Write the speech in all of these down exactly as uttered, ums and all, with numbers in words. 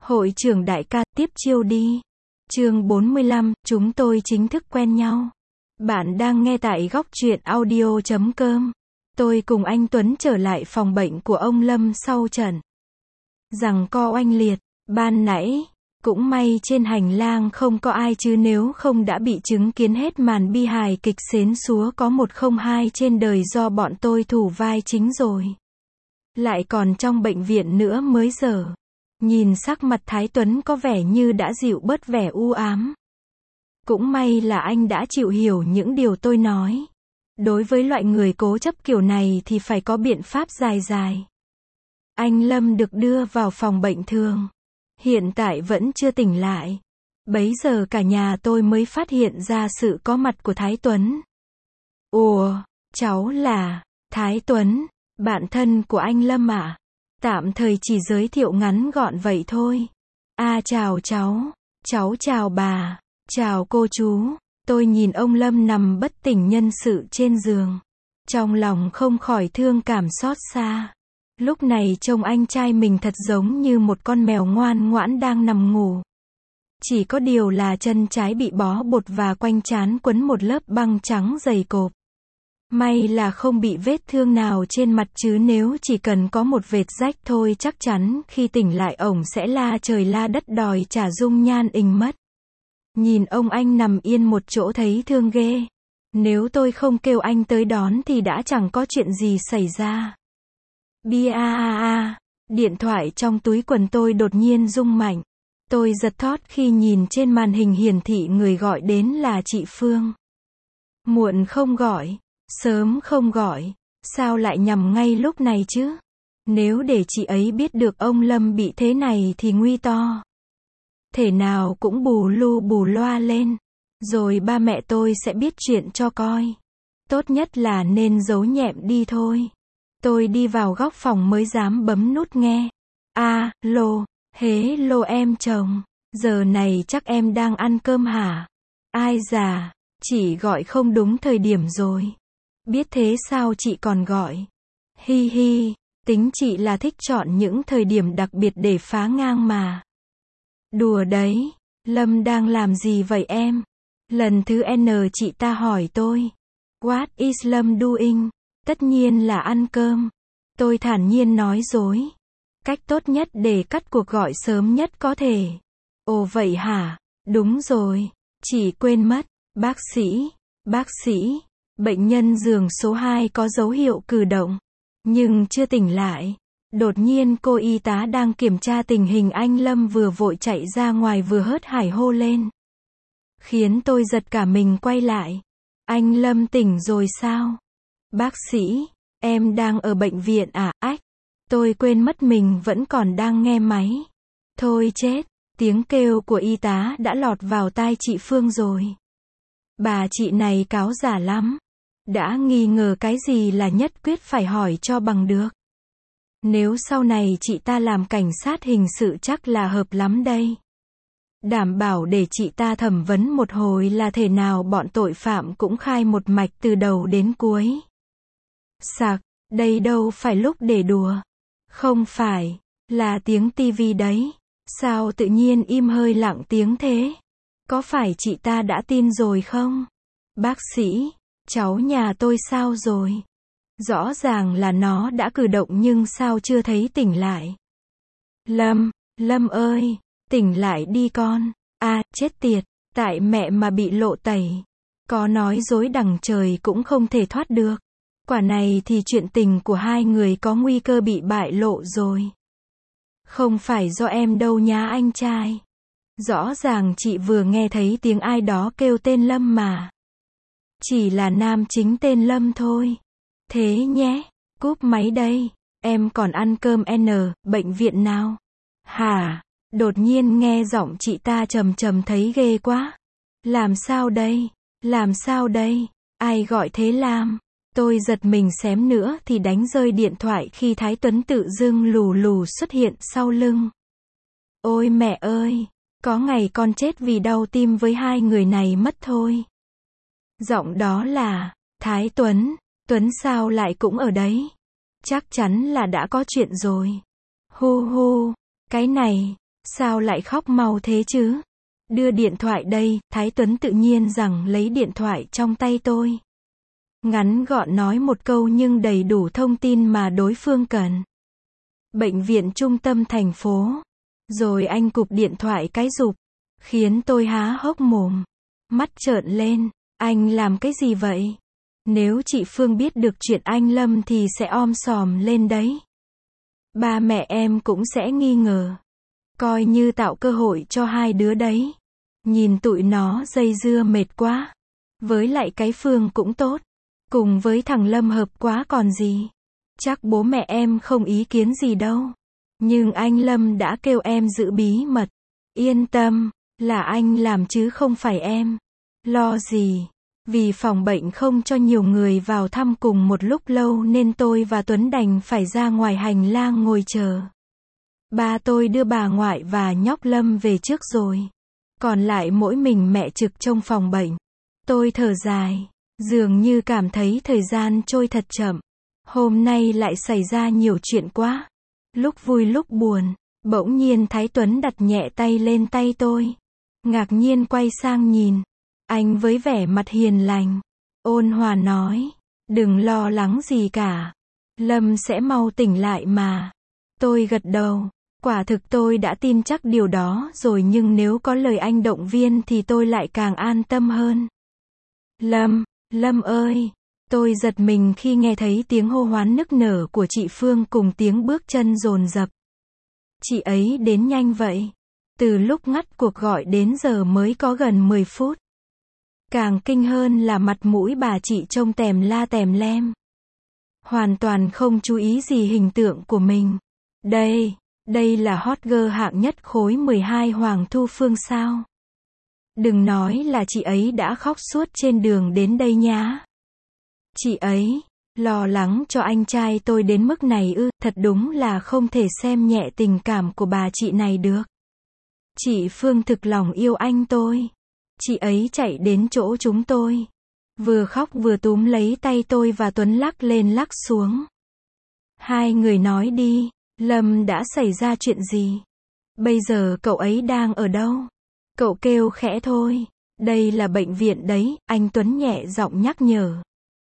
Hội trưởng đại ca, tiếp chiêu đi. Chương bốn mươi lăm, chúng tôi chính thức quen nhau. Bạn đang nghe tại góc truyện audio chấm com. Tôi cùng anh Tuấn trở lại phòng bệnh của ông Lâm sau trận giằng co oanh liệt ban nãy. Cũng may trên hành lang không có ai, chứ nếu không đã bị chứng kiến hết màn bi hài kịch xến xúa có một không hai trên đời do bọn tôi thủ vai chính rồi. Lại còn trong bệnh viện nữa mới giờ. Nhìn sắc mặt Thái Tuấn có vẻ như đã dịu bớt vẻ u ám. Cũng may là anh đã chịu hiểu những điều tôi nói. Đối với loại người cố chấp kiểu này thì phải có biện pháp dài dài. Anh Lâm được đưa vào phòng bệnh thường. Hiện tại vẫn chưa tỉnh lại. Bấy giờ cả nhà tôi mới phát hiện ra sự có mặt của Thái Tuấn. Ủa, cháu là Thái Tuấn, bạn thân của anh Lâm à? Tạm thời chỉ giới thiệu ngắn gọn vậy thôi. À chào cháu, cháu chào bà, chào cô chú. Tôi nhìn ông Lâm nằm bất tỉnh nhân sự trên giường. Trong lòng không khỏi thương cảm xót xa. Lúc này trông anh trai mình thật giống như một con mèo ngoan ngoãn đang nằm ngủ. Chỉ có điều là chân trái bị bó bột và quanh trán quấn một lớp băng trắng dày cộp. May là không bị vết thương nào trên mặt, chứ nếu chỉ cần có một vệt rách thôi chắc chắn khi tỉnh lại ổng sẽ la trời la đất đòi trả dung nhan ình mất. Nhìn ông anh nằm yên một chỗ thấy thương ghê. Nếu tôi không kêu anh tới đón thì đã chẳng có chuyện gì xảy ra. Bia a a a, điện thoại trong túi quần tôi đột nhiên rung mạnh. Tôi giật thót khi nhìn trên màn hình hiển thị người gọi đến là chị Phương. Muộn không gọi, sớm không gọi, sao lại nhầm ngay lúc này chứ? Nếu để chị ấy biết được ông Lâm bị thế này thì nguy to. Thể nào cũng bù lu bù loa lên, rồi ba mẹ tôi sẽ biết chuyện cho coi. Tốt nhất là nên giấu nhẹm đi thôi. Tôi đi vào góc phòng mới dám bấm nút nghe. A, lô, hế lô em chồng, giờ này chắc em đang ăn cơm hả? Ai già, chị gọi không đúng thời điểm rồi. Biết thế sao chị còn gọi? Hi hi, tính chị là thích chọn những thời điểm đặc biệt để phá ngang mà. Đùa đấy, Lâm đang làm gì vậy em? Lần thứ N chị ta hỏi tôi. What is Lâm doing? Tất nhiên là ăn cơm. Tôi thản nhiên nói dối. Cách tốt nhất để cắt cuộc gọi sớm nhất có thể. Ồ vậy hả? Đúng rồi. Chị quên mất. Bác sĩ. Bác sĩ. Bệnh nhân giường số hai có dấu hiệu cử động. Nhưng chưa tỉnh lại. Đột nhiên cô y tá đang kiểm tra tình hình anh Lâm vừa vội chạy ra ngoài vừa hớt hải hô lên. Khiến tôi giật cả mình quay lại. Anh Lâm tỉnh rồi sao? Bác sĩ, em đang ở bệnh viện à? Ách, tôi quên mất mình vẫn còn đang nghe máy. Thôi chết, tiếng kêu của y tá đã lọt vào tai chị Phương rồi. Bà chị này cáo giả lắm. Đã nghi ngờ cái gì là nhất quyết phải hỏi cho bằng được. Nếu sau này chị ta làm cảnh sát hình sự chắc là hợp lắm đây. Đảm bảo để chị ta thẩm vấn một hồi là thể nào bọn tội phạm cũng khai một mạch từ đầu đến cuối. Sạc, đây đâu phải lúc để đùa. Không phải, là tiếng tivi đấy. Sao tự nhiên im hơi lặng tiếng thế? Có phải chị ta đã tin rồi không? Bác sĩ, cháu nhà tôi sao rồi? Rõ ràng là nó đã cử động nhưng sao chưa thấy tỉnh lại? Lâm, Lâm ơi, tỉnh lại đi con. À, chết tiệt, tại mẹ mà bị lộ tẩy. Có nói dối đằng trời cũng không thể thoát được. Quả này thì chuyện tình của hai người có nguy cơ bị bại lộ rồi. Không phải do em đâu nhá anh trai. Rõ ràng chị vừa nghe thấy tiếng ai đó kêu tên Lâm mà. Chỉ là nam chính tên Lâm thôi. Thế nhé, cúp máy đây. Em còn ăn cơm N, bệnh viện nào? Hả? Đột nhiên nghe giọng chị ta trầm trầm thấy ghê quá. Làm sao đây? Làm sao đây? Ai gọi thế Lam? Tôi giật mình xém nữa thì đánh rơi điện thoại khi Thái Tuấn tự dưng lù lù xuất hiện sau lưng. Ôi mẹ ơi, có ngày con chết vì đau tim với hai người này mất thôi. Giọng đó là Thái Tuấn. Tuấn sao lại cũng ở đấy? Chắc chắn là đã có chuyện rồi. Hu hu, cái này, Sao lại khóc mau thế chứ? Đưa điện thoại đây, Thái Tuấn tự nhiên rằng lấy điện thoại trong tay tôi. Ngắn gọn nói một câu nhưng đầy đủ thông tin mà đối phương cần. Bệnh viện trung tâm thành phố. Rồi anh cụp điện thoại cái rụp, khiến tôi há hốc mồm, mắt trợn lên. Anh làm cái gì vậy? Nếu chị Phương biết được chuyện anh Lâm thì sẽ om sòm lên đấy. Ba mẹ em cũng sẽ nghi ngờ. Coi như tạo cơ hội cho hai đứa đấy. Nhìn tụi nó dây dưa mệt quá. Với lại cái Phương cũng tốt. Cùng với thằng Lâm hợp quá còn gì. Chắc bố mẹ em không ý kiến gì đâu. Nhưng anh Lâm đã kêu em giữ bí mật. Yên tâm, là anh làm chứ không phải em. Lo gì? Vì phòng bệnh không cho nhiều người vào thăm cùng một lúc lâu nên tôi và Tuấn đành phải ra ngoài hành lang ngồi chờ. Ba tôi đưa bà ngoại và nhóc Lâm về trước rồi. Còn lại mỗi mình mẹ trực trong phòng bệnh. Tôi thở dài. Dường như cảm thấy thời gian trôi thật chậm. Hôm nay lại xảy ra nhiều chuyện quá. Lúc vui lúc buồn. Bỗng nhiên Thái Tuấn đặt nhẹ tay lên tay tôi. Ngạc nhiên quay sang nhìn. Anh với vẻ mặt hiền lành. Ôn hòa nói. Đừng lo lắng gì cả. Lâm sẽ mau tỉnh lại mà. Tôi gật đầu. Quả thực tôi đã tin chắc điều đó rồi nhưng nếu có lời anh động viên thì tôi lại càng an tâm hơn. Lâm, Lâm ơi! Tôi giật mình khi nghe thấy tiếng hô hoán nức nở của chị Phương cùng tiếng bước chân dồn dập. Chị ấy đến nhanh vậy. Từ lúc ngắt cuộc gọi đến giờ mới có gần mười phút. Càng kinh hơn là mặt mũi bà chị trông tèm la tèm lem. Hoàn toàn không chú ý gì hình tượng của mình. Đây, đây là hot girl hạng nhất khối mười hai Hoàng Thu Phương sao? Đừng nói là chị ấy đã khóc suốt trên đường đến đây nhá. Chị ấy, lo lắng cho anh trai tôi đến mức này ư, thật đúng là không thể xem nhẹ tình cảm của bà chị này được. Chị Phương thực lòng yêu anh tôi. Chị ấy chạy đến chỗ chúng tôi. Vừa khóc vừa túm lấy tay tôi và Tuấn lắc lên lắc xuống. Hai người nói đi, Lâm đã xảy ra chuyện gì? Bây giờ cậu ấy đang ở đâu? Cậu kêu khẽ thôi. Đây là bệnh viện đấy, anh Tuấn nhẹ giọng nhắc nhở.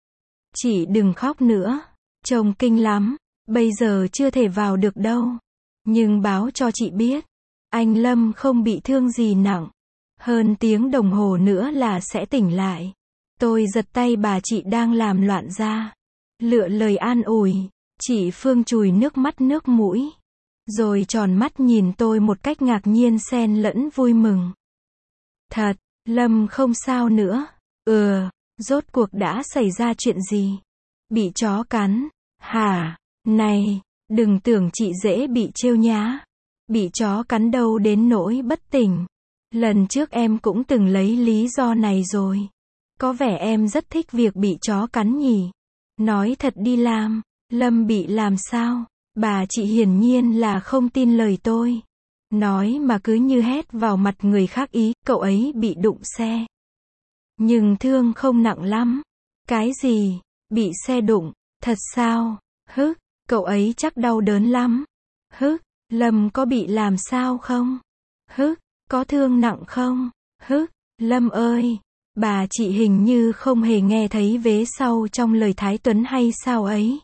Chị đừng khóc nữa. Trông kinh lắm. Bây giờ chưa thể vào được đâu. Nhưng báo cho chị biết. Anh Lâm không bị thương gì nặng. Hơn tiếng đồng hồ nữa là sẽ tỉnh lại. Tôi giật tay bà chị đang làm loạn ra. Lựa lời an ủi. Chị Phương chùi nước mắt nước mũi. Rồi tròn mắt nhìn tôi một cách ngạc nhiên xen lẫn vui mừng. Thật, Lâm không sao nữa. Ừ, rốt cuộc đã xảy ra chuyện gì? Bị chó cắn. Hả? Này, đừng tưởng chị dễ bị trêu nhá. Bị chó cắn đâu đến nỗi bất tỉnh. Lần trước em cũng từng lấy lý do này rồi. Có vẻ em rất thích việc bị chó cắn nhỉ? Nói thật đi Lam, Lâm bị làm sao? Bà chị hiển nhiên là không tin lời tôi. Nói mà cứ như hét vào mặt người khác ý, cậu ấy bị đụng xe. Nhưng thương không nặng lắm. Cái gì? Bị xe đụng? Thật sao? Hứ, cậu ấy chắc đau đớn lắm. Hứ, Lâm có bị làm sao không? Hứ, có thương nặng không? Hứ, Lâm ơi! Bà chị hình như không hề nghe thấy vế sau trong lời Thái Tuấn hay sao ấy.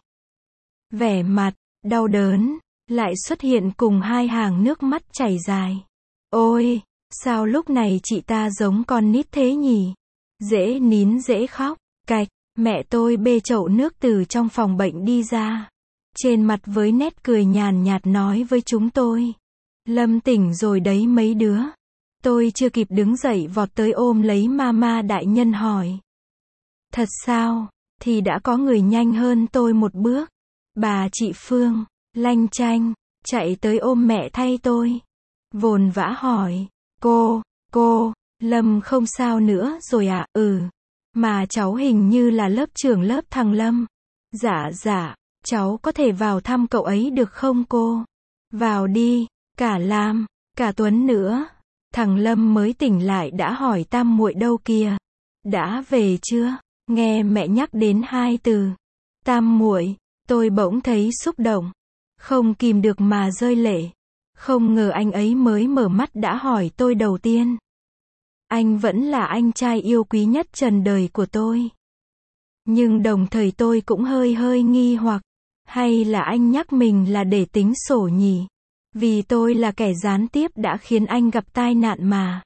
Vẻ mặt, đau đớn, lại xuất hiện cùng hai hàng nước mắt chảy dài. Ôi, sao lúc này chị ta giống con nít thế nhỉ? Dễ nín dễ khóc. Cạch, mẹ tôi bê chậu nước từ trong phòng bệnh đi ra. Trên mặt với nét cười nhàn nhạt nói với chúng tôi. Lâm tỉnh rồi đấy mấy đứa. Tôi chưa kịp đứng dậy vọt tới ôm lấy mama đại nhân hỏi. Thật sao? Thì đã có người nhanh hơn tôi một bước. Bà chị Phương, lanh chanh, chạy tới ôm mẹ thay tôi. Vồn vã hỏi. Cô, cô, Lâm không sao nữa rồi à? Ừ. Mà cháu hình như là lớp trưởng lớp thằng Lâm. Dạ dạ, cháu có thể vào thăm cậu ấy được không cô? Vào đi, cả Lam, cả Tuấn nữa. Thằng Lâm mới tỉnh lại đã hỏi tam muội đâu kìa. Đã về chưa? Nghe mẹ nhắc đến hai từ. Tam muội, tôi bỗng thấy xúc động. Không kìm được mà rơi lệ. Không ngờ anh ấy mới mở mắt đã hỏi tôi đầu tiên. Anh vẫn là anh trai yêu quý nhất trần đời của tôi. Nhưng đồng thời tôi cũng hơi hơi nghi hoặc, hay là anh nhắc mình là để tính sổ nhỉ? Vì tôi là kẻ gián tiếp đã khiến anh gặp tai nạn mà.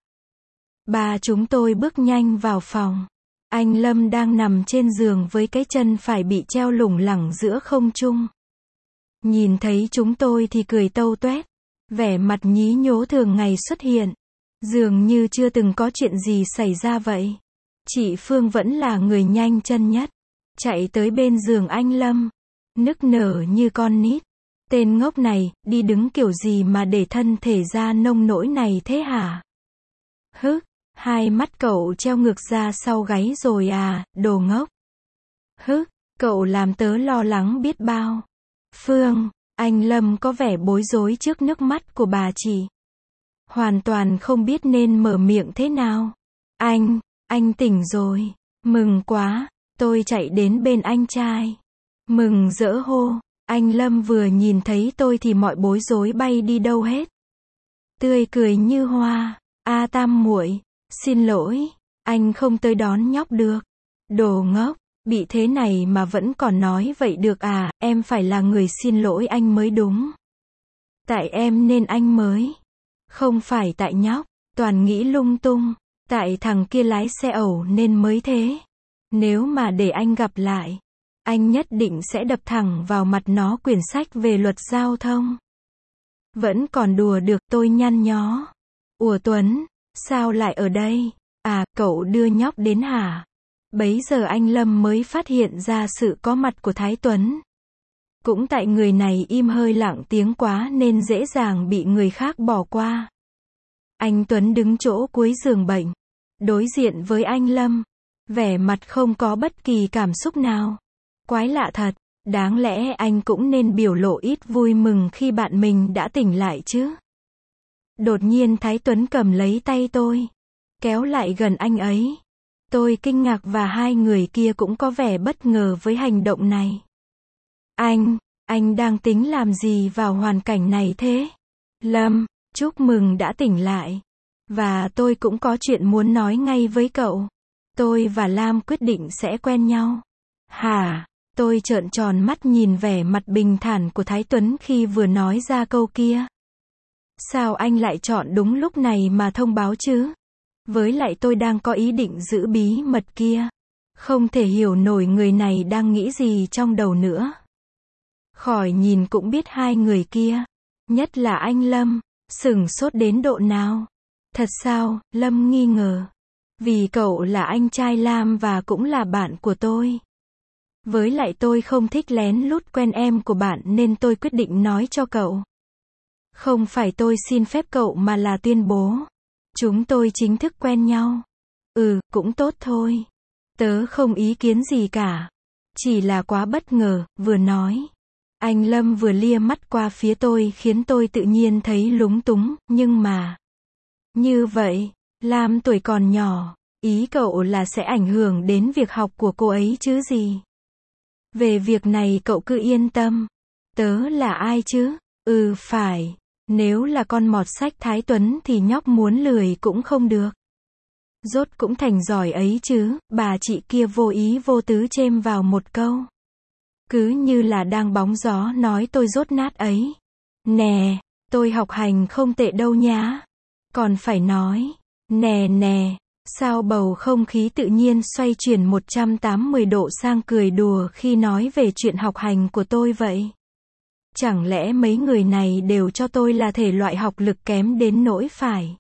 Ba chúng tôi bước nhanh vào phòng. Anh Lâm đang nằm trên giường với cái chân phải bị treo lủng lẳng giữa không trung. Nhìn thấy chúng tôi thì cười tâu toét, vẻ mặt nhí nhố thường ngày xuất hiện. Dường như chưa từng có chuyện gì xảy ra vậy. Chị Phương vẫn là người nhanh chân nhất. Chạy tới bên giường anh Lâm. Nức nở như con nít. Tên ngốc này, đi đứng kiểu gì mà để thân thể ra nông nỗi này thế hả? Hứ, hai mắt cậu treo ngược ra sau gáy rồi à, đồ ngốc. Hứ, cậu làm tớ lo lắng biết bao. Phương, anh Lâm có vẻ bối rối trước nước mắt của bà chị. Hoàn toàn không biết nên mở miệng thế nào. Anh, anh tỉnh rồi. Mừng quá, tôi chạy đến bên anh trai. Mừng rỡ hô. Anh Lâm vừa nhìn thấy tôi thì mọi bối rối bay đi đâu hết. Tươi cười như hoa. A Tam muội, xin lỗi, anh không tới đón nhóc được. Đồ ngốc, bị thế này mà vẫn còn nói vậy được à, em phải là người xin lỗi anh mới đúng. Tại em nên anh mới. Không phải tại nhóc, toàn nghĩ lung tung. Tại thằng kia lái xe ẩu nên mới thế. Nếu mà để anh gặp lại, anh nhất định sẽ đập thẳng vào mặt nó quyển sách về luật giao thông. Vẫn còn đùa được, tôi nhăn nhó. Ủa Tuấn, sao lại ở đây? À, cậu đưa nhóc đến hả? Bấy giờ anh Lâm mới phát hiện ra sự có mặt của Thái Tuấn. Cũng tại người này im hơi lặng tiếng quá nên dễ dàng bị người khác bỏ qua. Anh Tuấn đứng chỗ cuối giường bệnh, đối diện với anh Lâm, vẻ mặt không có bất kỳ cảm xúc nào. Quái lạ thật, đáng lẽ anh cũng nên biểu lộ ít vui mừng khi bạn mình đã tỉnh lại chứ. Đột nhiên Thái Tuấn cầm lấy tay tôi, kéo lại gần anh ấy. Tôi kinh ngạc và hai người kia cũng có vẻ bất ngờ với hành động này. Anh, anh đang tính làm gì vào hoàn cảnh này thế? Lâm, chúc mừng đã tỉnh lại. Và tôi cũng có chuyện muốn nói ngay với cậu. Tôi và Lam quyết định sẽ quen nhau. Hả? Tôi trợn tròn mắt nhìn vẻ mặt bình thản của Thái Tuấn khi vừa nói ra câu kia. Sao anh lại chọn đúng lúc này mà thông báo chứ? Với lại tôi đang có ý định giữ bí mật kia. Không thể hiểu nổi người này đang nghĩ gì trong đầu nữa. Khỏi nhìn cũng biết hai người kia, nhất là anh Lâm, sửng sốt đến độ nào. Thật sao? Lâm nghi ngờ. Vì cậu là anh trai Lam và cũng là bạn của tôi. Với lại tôi không thích lén lút quen em của bạn nên tôi quyết định nói cho cậu. Không phải tôi xin phép cậu mà là tuyên bố. Chúng tôi chính thức quen nhau. Ừ, cũng tốt thôi. Tớ không ý kiến gì cả. Chỉ là quá bất ngờ, vừa nói. Anh Lâm vừa lia mắt qua phía tôi khiến tôi tự nhiên thấy lúng túng, nhưng mà... Như vậy, Lam tuổi còn nhỏ, ý cậu là sẽ ảnh hưởng đến việc học của cô ấy chứ gì? Về việc này cậu cứ yên tâm. Tớ là ai chứ? Ừ phải, nếu là con mọt sách Thái Tuấn thì nhóc muốn lười cũng không được. Rốt cũng thành giỏi ấy chứ, bà chị kia vô ý vô tứ chêm vào một câu. Cứ như là đang bóng gió nói tôi dốt nát ấy. Nè, tôi học hành không tệ đâu nhá. Còn phải nói, nè nè, sao bầu không khí tự nhiên xoay chuyển một trăm tám mươi độ sang cười đùa khi nói về chuyện học hành của tôi vậy? Chẳng lẽ mấy người này đều cho tôi là thể loại học lực kém đến nỗi phải?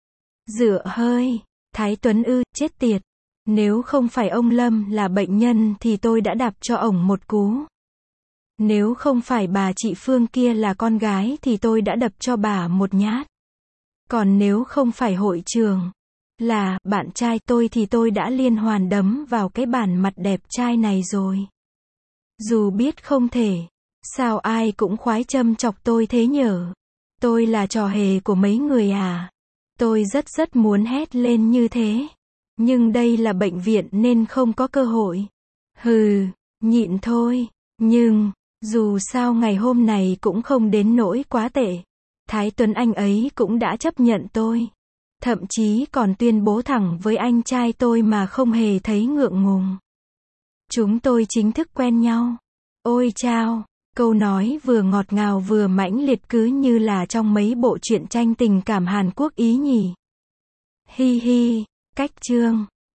Dựa hơi, Thái Tuấn ư, chết tiệt. Nếu không phải ông Lâm là bệnh nhân thì tôi đã đạp cho ổng một cú. Nếu không phải bà chị Phương kia là con gái thì tôi đã đập cho bà một nhát. Còn nếu không phải hội trường là bạn trai tôi thì tôi đã liên hoàn đấm vào cái bàn mặt đẹp trai này rồi. Dù biết không thể, sao ai cũng khoái châm chọc tôi thế nhở? Tôi là trò hề của mấy người à? Tôi rất rất muốn hét lên như thế. Nhưng đây là bệnh viện nên không có cơ hội. Hừ, nhịn thôi. Nhưng, dù sao ngày hôm này cũng không đến nỗi quá tệ. Thái Tuấn anh ấy cũng đã chấp nhận tôi. Thậm chí còn tuyên bố thẳng với anh trai tôi mà không hề thấy ngượng ngùng. Chúng tôi chính thức quen nhau. Ôi chao, câu nói vừa ngọt ngào vừa mãnh liệt cứ như là trong mấy bộ truyện tranh tình cảm Hàn Quốc ý nhỉ. Hi hi, cách chương.